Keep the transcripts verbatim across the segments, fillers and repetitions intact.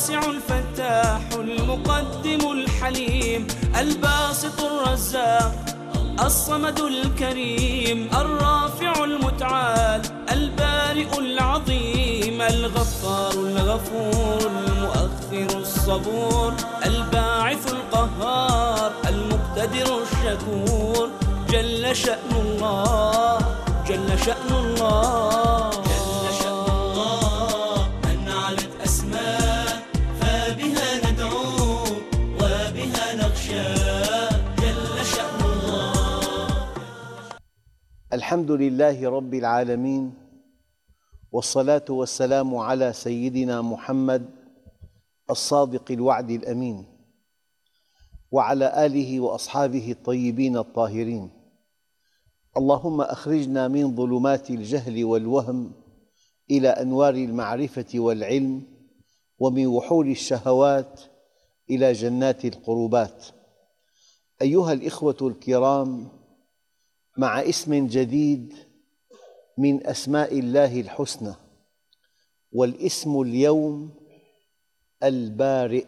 الواسع الفتاح المقدم الحليم الباسط الرزاق الصمد الكريم الرافع المتعال البارئ العظيم الغفار الغفور المؤخر الصبور الباعث القهار المقتدر الشكور جل شأن الله جل شأن الله جل شأن الله من علت أسماء فبها ندعو وبها نخشى جل شأن الله. الحمد لله رب العالمين، والصلاة والسلام على سيدنا محمد الصادق الوعد الأمين، وعلى آله وأصحابه الطيبين الطاهرين. اللهم أخرجنا من ظلمات الجهل والوهم إلى أنوار المعرفة والعلم، ومن وحول الشهوات إلى جنات القربات. أيها الإخوة الكرام، مع اسم جديد من أسماء الله الحسنى، والاسم اليوم البارئ.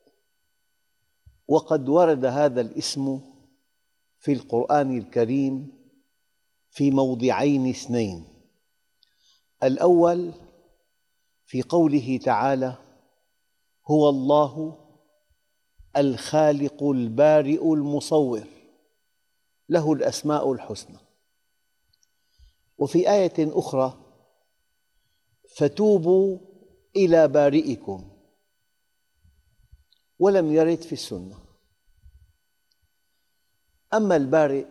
وقد ورد هذا الاسم في القرآن الكريم في موضعين اثنين. الأول في قوله تعالى: هو الله الخالق البارئ المصور له الأسماء الحسنى. وفي آية أخرى: فتوبوا إلى بارئكم، ولم يرد في السنة. أما البارئ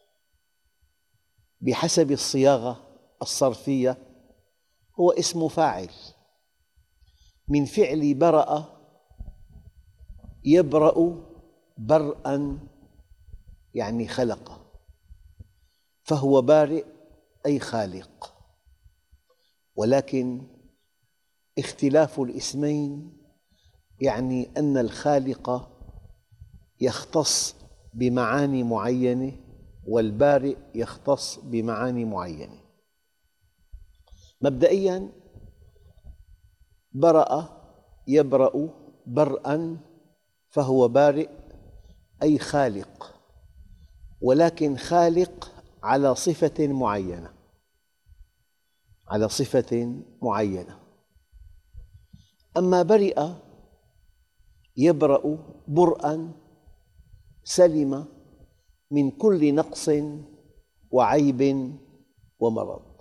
بحسب الصياغة الصرفية هو اسم فاعل من فعل برأ يبرأ برءا، يعني خلق، فهو بارئ أي خالق. ولكن اختلاف الاسمين يعني أن الخالق يختص بمعاني معينة، والبارئ يختص بمعاني معينة. مبدئياً، برأ يبرأ برءاً، فهو بارئ أي خالق، ولكن خالق على صفة معينة، على صفة معينة. أما برئ يبرأ برءاً، سلم من كل نقص وعيب ومرض.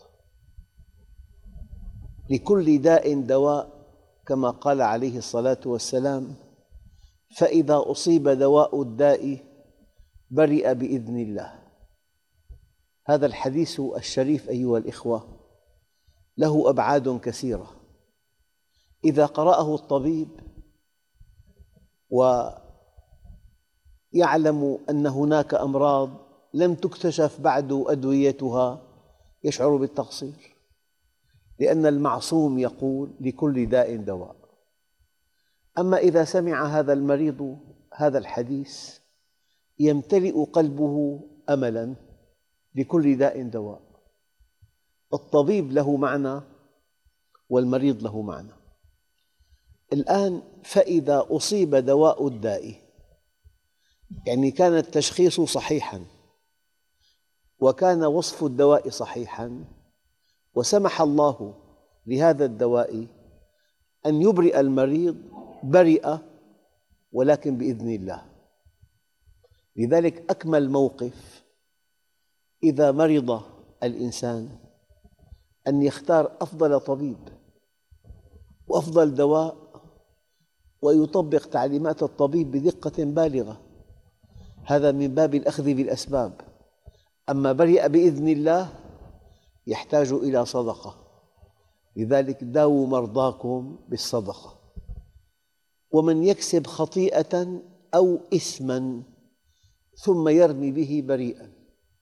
لكل داء دواء، كما قال عليه الصلاة والسلام: فإذا أصيب دواء الداء برئ بإذن الله. هذا الحديث الشريف أيها الإخوة له أبعاد كثيرة. إذا قرأه الطبيب ويعلم أن هناك أمراض لم تكتشف بعد أدويتها يشعر بالتقصير، لأن المعصوم يقول: لكل داء دواء. أما إذا سمع هذا المريض هذا الحديث يمتلئ قلبه أملاً، لكل داء دواء. الطبيب له معنى والمريض له معنى. الآن فإذا أصيب دواء الداء، يعني كان التشخيص صحيحاً وكان وصف الدواء صحيحاً، وسمح الله لهذا الدواء أن يبرئ المريض، برئ ولكن بإذن الله. لذلك أكمل موقف إذا مرض الإنسان أن يختار أفضل طبيب وأفضل دواء، ويطبق تعليمات الطبيب بدقة بالغة. هذا من باب الأخذ بالأسباب. أما برئ بإذن الله يحتاج إلى صدقة. لذلك داووا مرضاكم بالصدقة. ومن يكسب خطيئة أو إثماً ثم يرمي به بريئاً،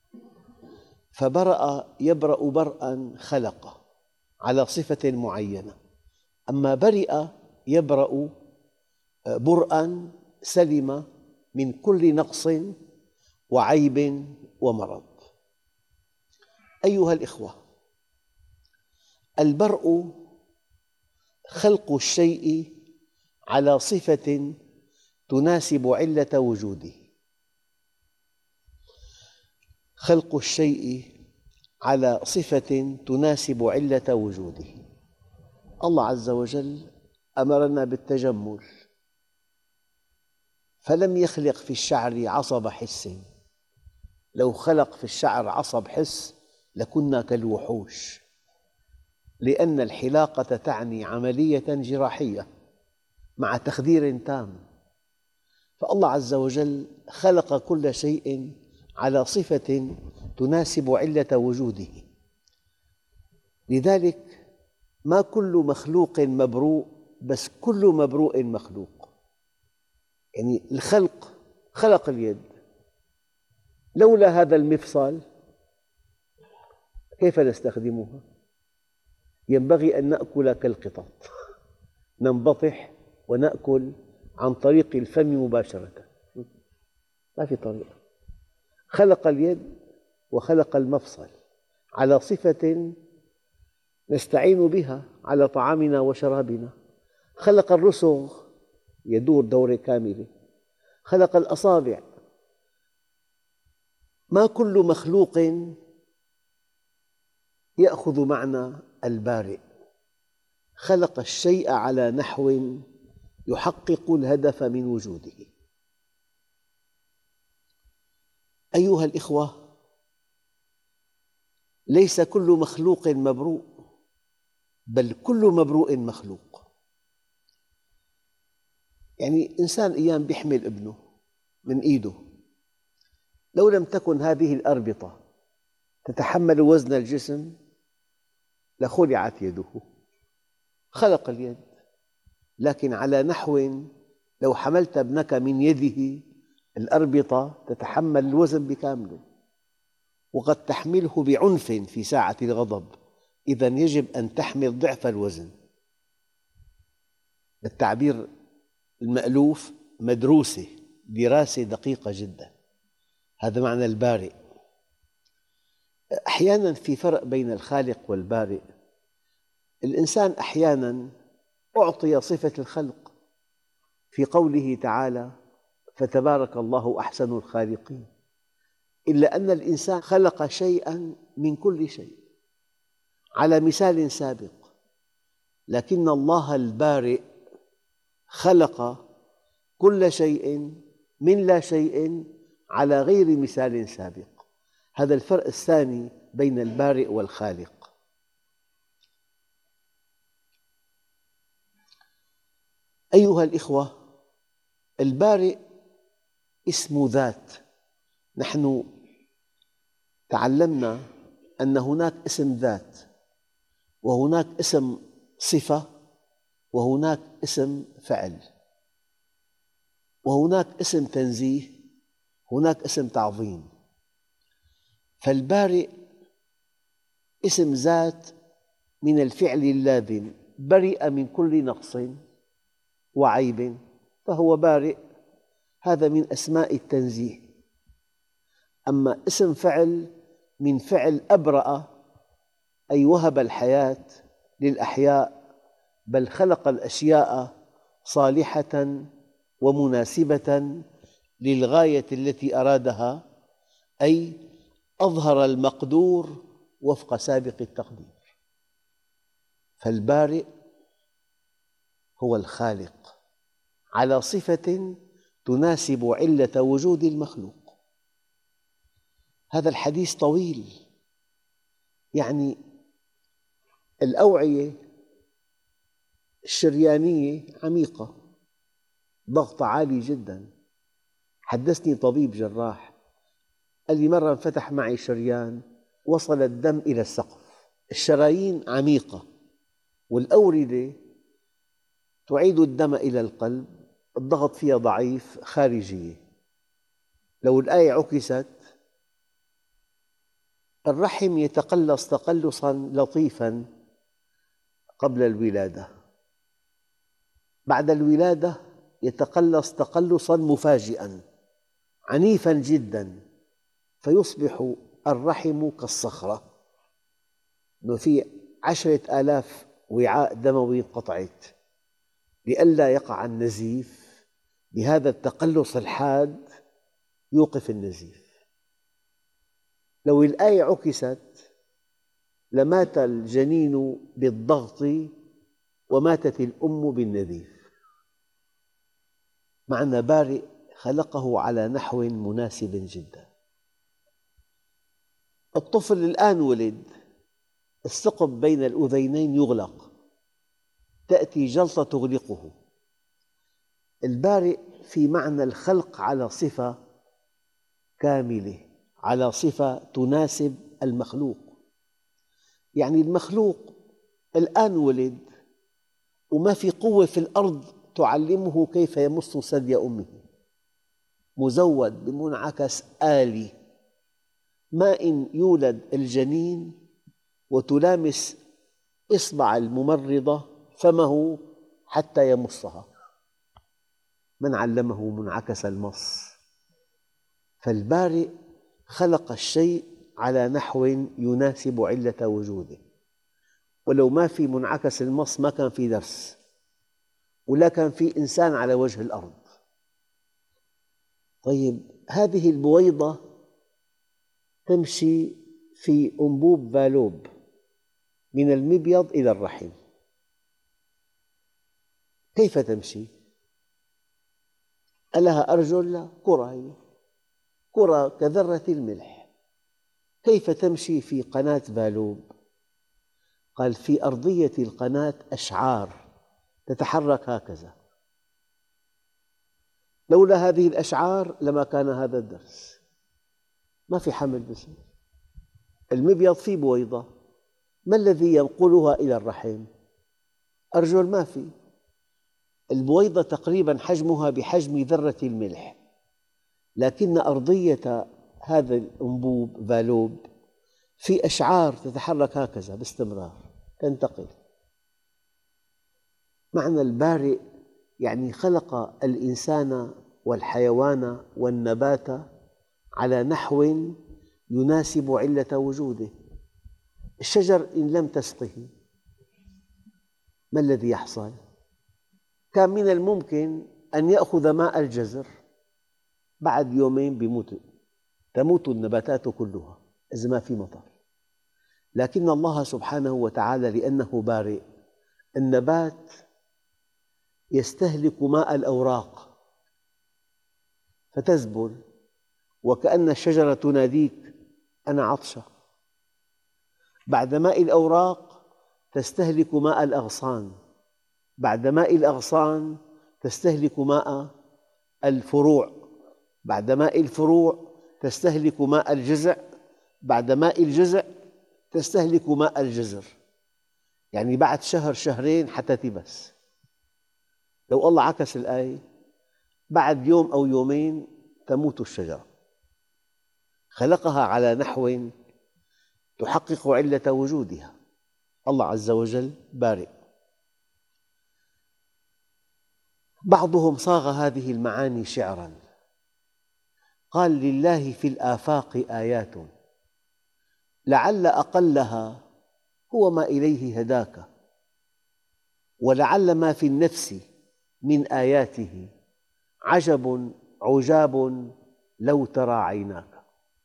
فبرأ يبرأ برءاً خلق على صفة معينة. أما برئ يبرأ برءاً سلم من كل نقص وعيب ومرض. أيها الإخوة، البرء خلق الشيء على صفة تناسب علة وجوده. خلق الشيء على صفة تناسب علة وجوده. الله عز وجل أمرنا بالتجمل، فلم يخلق في الشعر عصب حس. لو خلق في الشعر عصب حس لكنا كالوحوش، لأن الحلاقة تعني عملية جراحية مع تخدير تام. فالله عز وجل خلق كل شيء على صفة تناسب علة وجوده. لذلك ما كل مخلوق مبروء، بس كل مبروء مخلوق. يعني الخلق خلق اليد، لولا هذا المفصل كيف نستخدمها؟ ينبغي أن نأكل كالقطط، ننبطح ونأكل عن طريق الفم مباشرة، ما في طريقة. خلق اليد وخلق المفصل على صفة نستعين بها على طعامنا وشرابنا. خلق الرسغ يدور دورة كاملة، خلق الأصابع. ما كل مخلوق يأخذ معنى البارئ. خلق الشيء على نحو يحقق الهدف من وجوده. أيها الإخوة، ليس كل مخلوق مبروء، بل كل مبروء مخلوق. يعني إنسان أيام يحمل ابنه من إيده، لو لم تكن هذه الأربطة تتحمل وزن الجسم لخلعت يده. خلق اليد، لكن على نحو لو حملت ابنك من يده الأربطة تتحمل الوزن بكامله، وقد تحمله بعنف في ساعة الغضب، إذن يجب أن تحمل ضعف الوزن. بالتعبير المألوف مدروسة، دراسة دقيقة جدا. هذا معنى البارئ. أحياناً في فرق بين الخالق والبارئ. الإنسان أحياناً أعطي صفة الخلق في قوله تعالى: فتبارك الله أحسن الخالقين، إلا أن الإنسان خلق شيئاً من كل شيء على مثال سابق، لكن الله البارئ خلق كل شيء من لا شيء على غير مثال سابق. هذا الفرق الثاني بين البارئ والخالق. أيها الإخوة، البارئ اسم ذات. نحن تعلمنا أن هناك اسم ذات، وهناك اسم صفة، وهناك اسم فعل، وهناك اسم تنزيه، هناك اسم تعظيم. فالبارئ اسم ذات من الفعل اللازم، برئ من كل نقص وعيب فهو بارئ. هذا من أسماء التنزيه. أما اسم فعل من فعل أبرأ، أي وهب الحياة للأحياء، بل خلق الأشياء صالحة ومناسبة للغاية التي أرادها، أي أظهر المقدور وفق سابق التقدير. فالبارئ هو الخالق على صفة تناسب علة وجود المخلوق. هذا الحديث طويل، يعني الأوعية الشريانية عميقة، ضغط عالي جدا. حدثني طبيب جراح قال لي مرة انفتح معي شريان وصل الدم إلى السقف. الشرايين عميقة والأوردة تعيد الدم إلى القلب، الضغط فيها ضعيف، خارجية. لو الآية عكست، الرحم يتقلص تقلصاً لطيفاً قبل الولادة، بعد الولادة يتقلص تقلصاً مفاجئاً عنيفاً جداً، فيصبح الرحم كالصخرة، أنه في عشرة آلاف وعاء دموي انقطعت. لئلا يقع النزيف بهذا التقلص الحاد يوقف النزيف. لو الآية عكست لمات الجنين بالضغط وماتت الأم بالنزيف. معنى بارئ خلقه على نحو مناسب جدا. الطفل الآن ولد، الثقب بين الأذينين يغلق، تأتي جلطة تغلقه. البارئ في معنى الخلق على صفة كاملة، على صفة تناسب المخلوق. يعني المخلوق الآن ولد وما في قوة في الأرض تعلمه كيف يمص ثدي أمه، مزود بمنعكس آلي. ما إن يولد الجنين وتلامس إصبع الممرضة فمه حتى يمصها، من علمه منعكس المص؟ فالبارئ خلق الشيء على نحو يناسب علة وجوده. ولو ما في منعكس المص ما كان في درس، ولا كان في إنسان على وجه الأرض. طيب، هذه البويضة تمشي في أنبوب فالوب من المبيض إلى الرحم. كيف تمشي؟ ألها أرجل؟ لا، كرة هي، كرة كذرة الملح. كيف تمشي في قناة فالوب؟ قال في أرضية القناة أشعار تتحرك هكذا. لولا هذه الأشعار لما كان هذا الدرس. ما في حمل بصير. المبيض فيه بويضة، ما الذي ينقلها إلى الرحم؟ أرجل ما في. البويضة تقريباً حجمها بحجم ذرة الملح، لكن أرضية هذا الأنبوب فالوب في أشعار تتحرك هكذا باستمرار، تنتقل. معنى البارئ يعني خلق الإنسان والحيوان والنبات على نحو يناسب علة وجوده. الشجر إن لم تسقه ما الذي يحصل؟ كان من الممكن أن يأخذ ماء الجزر، بعد يومين بيموت، تموت النباتات كلها إذا ما في مطر. لكن الله سبحانه وتعالى لأنه بارئ، النبات يستهلك ماء الأوراق فتذبل، وكأن الشجرة تناديك أنا عطشة. بعد ماء الأوراق تستهلك ماء الأغصان، بعد ماء الأغصان تستهلك ماء الفروع، بعد ماء الفروع تستهلك ماء الجذع، بعد ماء الجذع تستهلك ماء الجذر. يعني بعد شهر شهرين حتى تبس. لو الله عكس الآية، بعد يوم أو يومين تموت الشجرة. خلقها على نحو تحقق علة وجودها. الله عز وجل بارئ. بعضهم صاغ هذه المعاني شعراً، قال لله في الآفاق آيات لعل أقلها هو ما إليه هداك، ولعل ما في النفس من آياته عجب عجاب لو ترى عيناك.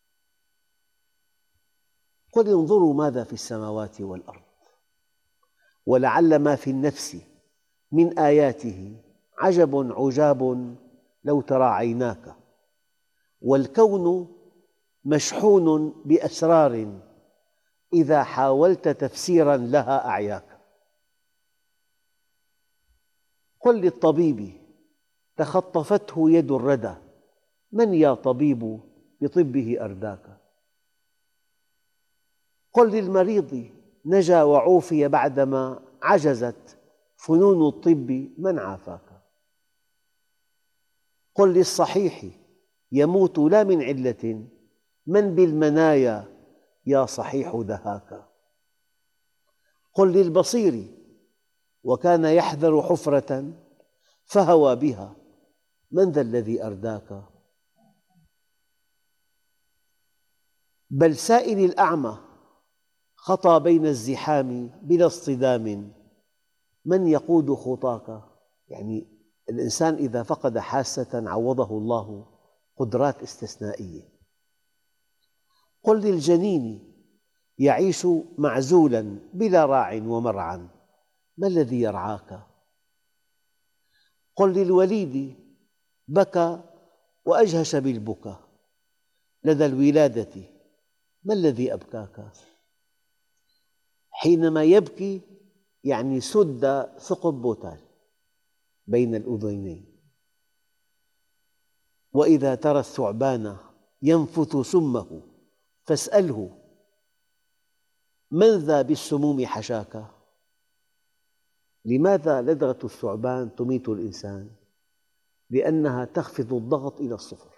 قل انظروا ماذا في السماوات والأرض، ولعل ما في النفس من آياته عجب عجاب لو ترى عيناك. والكون مشحون بأسرار إذا حاولت تفسيراً لها أعياك. قل للطبيب تخطفته يد الردى من يا طبيب بطبه أرداك. قل للمريض نجا وعوفي بعدما عجزت فنون الطب من عافاك. قل للصحيح يموت لا من علة من بالمنايا يا صحيح دهاك. قل للبصير وكان يحذر حفرة فهوى بها من ذا الذي أرداك. بل سائل الأعمى خطى بين الزحام بلا اصطدام من يقود خطاك. يعني الإنسان إذا فقد حاسة عوضه الله قدرات استثنائية. قل للجنين يعيش معزولا بلا راع ومرعى ما الذي يرعاك؟ قل للوليد بكى وأجهش بالبكا لدى الولادة ما الذي أبكاك؟ حينما يبكي يعني سد ثقب بوتال بين الأذنين. وإذا ترى الثعبان ينفث سمه فاسأله من ذا بالسموم حشاك؟ لماذا لدغة الثعبان تميت الإنسان؟ لأنها تخفض الضغط إلى الصفر.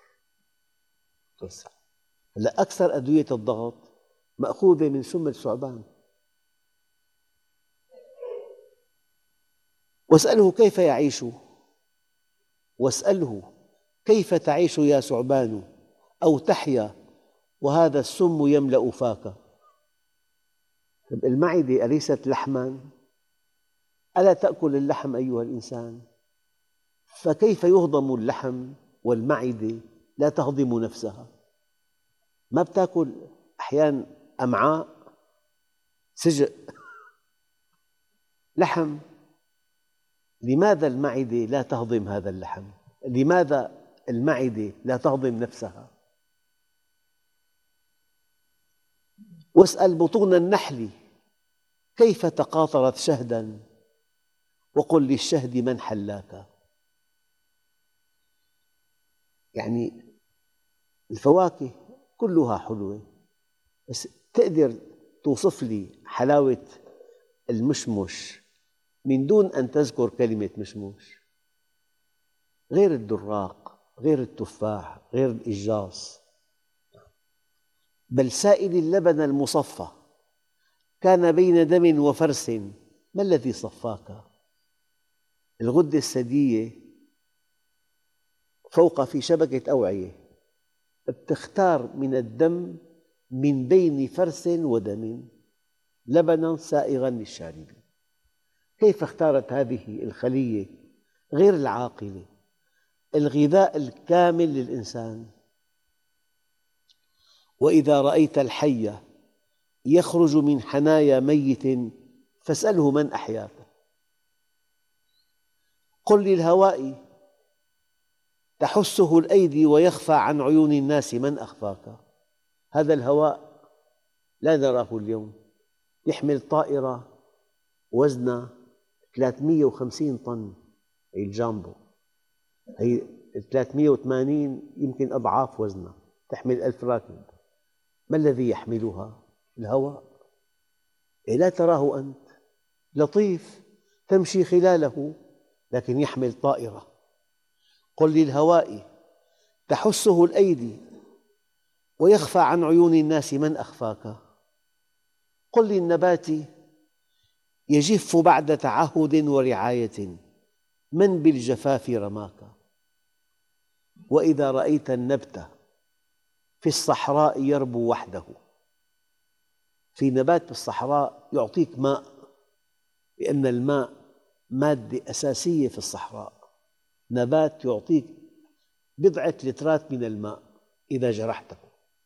هلأ أكثر أدوية الضغط مأخوذة من سم الثعبان. واسأله كيف يعيش، واسأله كيف تعيش يا ثعبان أو تحيا وهذا السم يملأ فاك. المعدة أليست لحماً؟ ألا تأكل اللحم أيها الإنسان؟ فكيف يهضم اللحم والمعدة لا تهضم نفسها؟ ما بتأكل أحياناً أمعاء سجق لحم. لماذا المعدة لا تهضم هذا اللحم؟ لماذا المعدة لا تهضم نفسها؟ واسأل بطون النحل كيف تقاطرت شهداً وقل للشهد من حلاك. يعني الفواكه كلها حلوة، بس تقدر توصف لي حلاوة المشمش من دون أن تذكر كلمة مشمش؟ غير الدراق، غير التفاح، غير الإجاص. بل سائل اللبن المصفى كان بين دم وفرس ما الذي صفاك؟ الغدة الثديية فوق في شبكة أوعية تختار من الدم من بين فرس ودم لبناً سائغاً للشاربين. كيف اختارت هذه الخلية غير العاقلة الغذاء الكامل للإنسان؟ وإذا رأيت الحي يخرج من حنايا ميت فاسأله من أحياك. قل للهواء تحسه الأيدي ويخفى عن عيون الناس من أخفاك. هذا الهواء لا نراه اليوم، يحمل طائرة وزنها ثلاثمئة وخمسين طن، هي الجامبو، هي ثلاثمئة وثمانين يمكن أضعاف وزنها، تحمل ألف راكب. ما الذي يحملها؟ الهواء. لا تراه أنت، لطيف تمشي خلاله لكن يحمل طائرة. قل للهواء تحسه الأيدي ويخفى عن عيون الناس من أخفاك. قل للنبات يجف بعد تعهد ورعاية من بالجفاف رماك. وإذا رأيت النبت في الصحراء يربو وحده. في نبات في الصحراء يعطيك ماء، لأن الماء مادة أساسية في الصحراء. نبات يعطيك بضعة لترات من الماء إذا جرحته،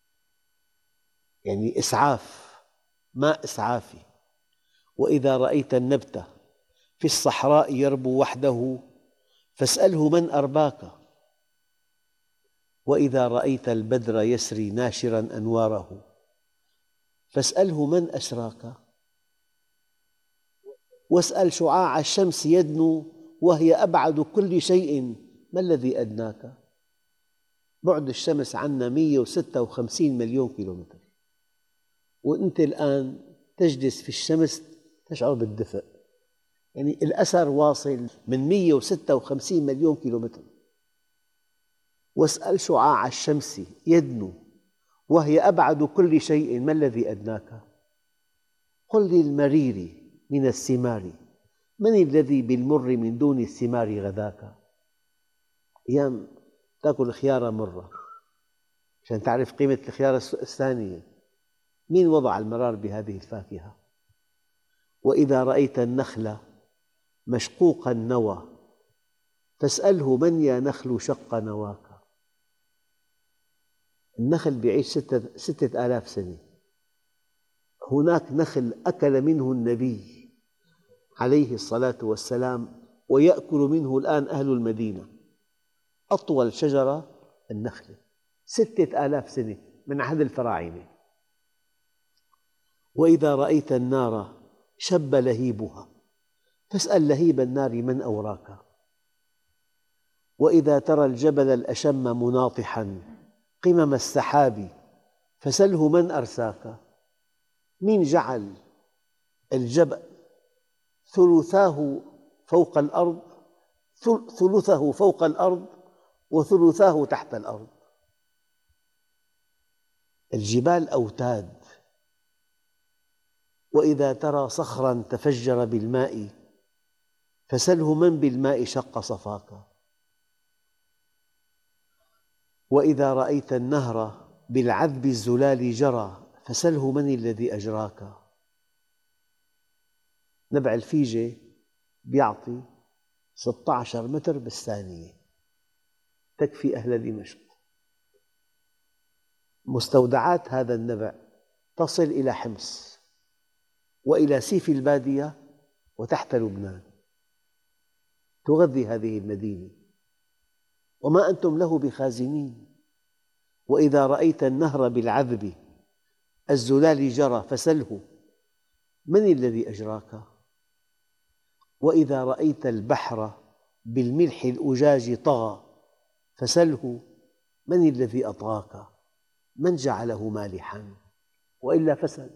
يعني إسعاف، ماء إسعافي. وإذا رأيت النبت في الصحراء يربو وحده فاسأله من أرباك. وإذا رأيت البدر يسري ناشراً أنواره فاسأله من أسراك. واسأل شعاع الشمس يدنو وهي أبعد كل شيء ما الذي أدناك. بعد الشمس عنا مئة وستة وخمسين مليون كيلومتر، وأنت الآن تجلس في الشمس تشعر بالدفء، يعني الأثر واصل من مئة وستة وخمسين مليون كيلومتر. واسأل شعاع الشمس يدنو وهي أبعد كل شيء ما الذي أدناك. قل للمرير من الثمار من الذي بالمر من دون الثمار غذاك. أيام تأكل خيارة مرة عشان تعرف قيمة الخيارة الثانية. مين وضع المرار بهذه الفاكهة؟ وإذا رأيت النخل مشقوق النوى فاسأله من يا نخل شق نواك. النخل بيعيش ستة, ستة آلاف سنة. هناك نخل أكل منه النبي عليه الصلاة والسلام ويأكل منه الآن أهل المدينة. أطول شجرة النخلة، ستة آلاف سنة من عهد الفراعنة. وإذا رأيت النار شب لهيبها فاسأل لهيب النار من أوراك. وإذا ترى الجبل الأشم مناطحاً قمم السحاب فسله من أرساك. مين جعل الجبل ثلثاه فوق الأرض ثلثه فوق الأرض وثلثاه تحت الأرض؟ الجبال أوتاد. وإذا ترى صخراً تفجر بالماء فسله من بالماء شق صفاك. وإذا رأيت النهر بالعذب الزلال جرى فسله من الذي أجراك. نبع الفيجة يعطي ستة عشر متر بالثانية، تكفي أهل دمشق. مستودعات هذا النبع تصل إلى حمص وإلى سيف البادية وتحت لبنان، تغذي هذه المدينة وما أنتم له بخازنين. وإذا رأيت النهر بالعذب الزلال جرى فسله من الذي أجراك. وإذا رأيت البحر بالملح الأجاج طغى فسله من الذي أطغاك. من جعله مالحاً وإلا فسد.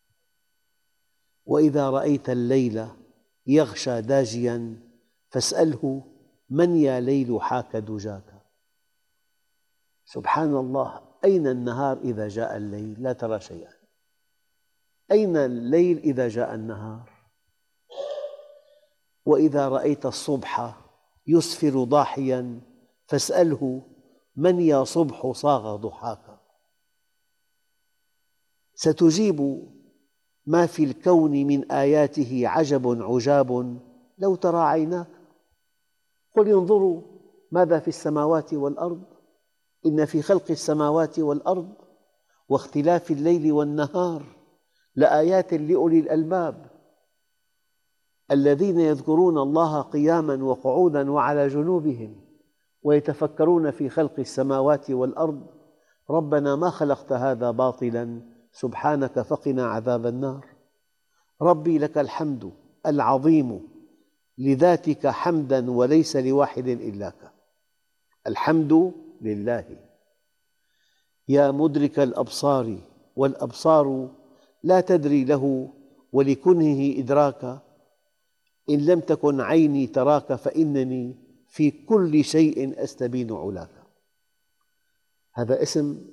وإذا رأيت الليل يغشى داجياً فاسأله من يا ليل حاك دجاك. سبحان الله، أين النهار إذا جاء الليل؟ لا ترى شيئاً. أين الليل إذا جاء النهار؟ وإذا رأيت الصبح يسفر ضاحياً فاسأله من يا صبح صاغ ضحاك. ستجيب ما في الكون من آياته عجب عجاب لو ترى عيناك. قل انظروا ماذا في السماوات والأرض إن في خلق السماوات والأرض واختلاف الليل والنهار لآيات لأولي الألباب الذين يذكرون الله قياماً وقعوداً وعلى جنوبهم ويتفكرون في خلق السماوات والأرض ربنا ما خلقت هذا باطلاً سبحانك فقنا عذاب النار. ربي لك الحمد العظيم لذاتك حمداً وليس لواحد إلاك. الحمد لله. يا مدرك الأبصار والأبصار لا تدري له ولكنهه إدراكا. إن لم تكن عيني تراك فإنني في كل شيء أستبين علاك. هذا اسم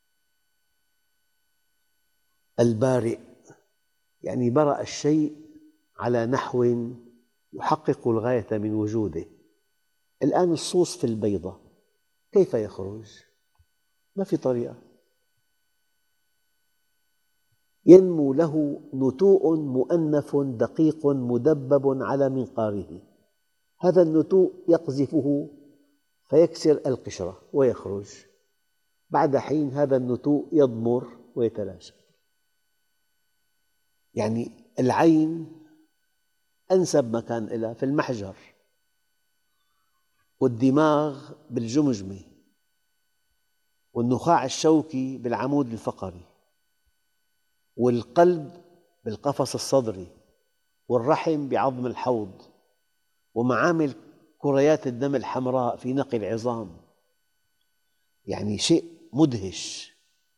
البارئ، يعني برأ الشيء على نحو يحقق الغاية من وجوده. الآن الصوص في البيضة كيف يخرج؟ ما في طريقة. ينمو له نتوء مؤنف دقيق مدبب على منقاره. هذا النتوء يقذفه فيكسر القشرة ويخرج. بعد حين هذا النتوء يضمر ويتلاشى. يعني العين أنسب مكان لها في المحجر، والدماغ بالجمجمة، والنخاع الشوكي بالعمود الفقري، والقلب بالقفص الصدري، والرحم بعظم الحوض، ومعامل كريات الدم الحمراء في نقي العظام. يعني شيء مدهش.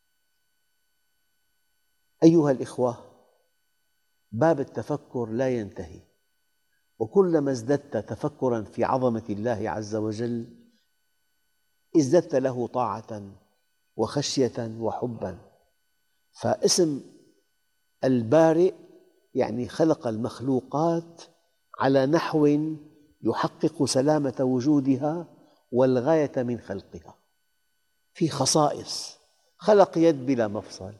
أيها الإخوة، باب التفكر لا ينتهي، وكلما ازددت تفكراً في عظمة الله عز وجل ازددت له طاعة وخشية وحباً. فاسم البارئ يعني خلق المخلوقات على نحو يحقق سلامة وجودها والغاية من خلقها. في خصائص: خلق يد بلا مفصل،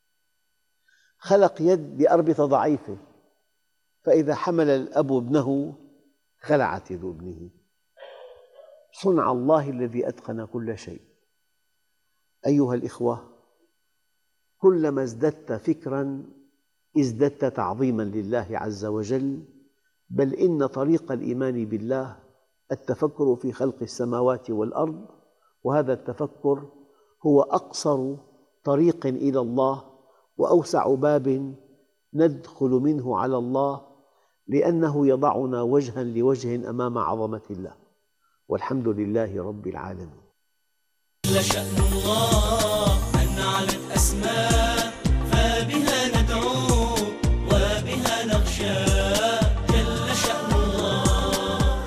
خلق يد بأربطة ضعيفة، فإذا حمل الأب ابنه خلعت يد ابنه. صنع الله الذي أتقن كل شيء. أيها الإخوة، كلما ازددت فكراً ازددت تعظيماً لله عز وجل، بل إن طريق الإيمان بالله التفكر في خلق السماوات والأرض، وهذا التفكر هو أقصر طريق إلى الله وأوسع باب ندخل منه على الله، لأنه يضعنا وجهاً لوجه أمام عظمة الله، والحمد لله رب العالمين. جل شأن الله من علت أسماء، فبها ندعو وبها نخشى. جل شأن الله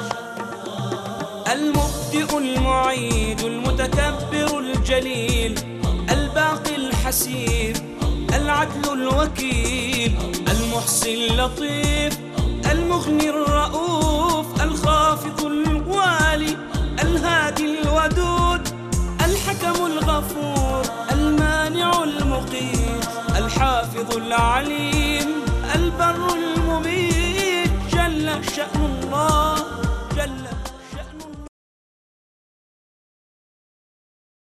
المبدئ المعيد المتكبر الجليل، الباقي الحسيب العدل الوكيل، المحصي اللطيف المغني الرؤوف، الخافض الوالي الهادي الودود، الحكم الغفور المانع المقيت، الحافظ العليم البر المميت. جل شأن الله، جل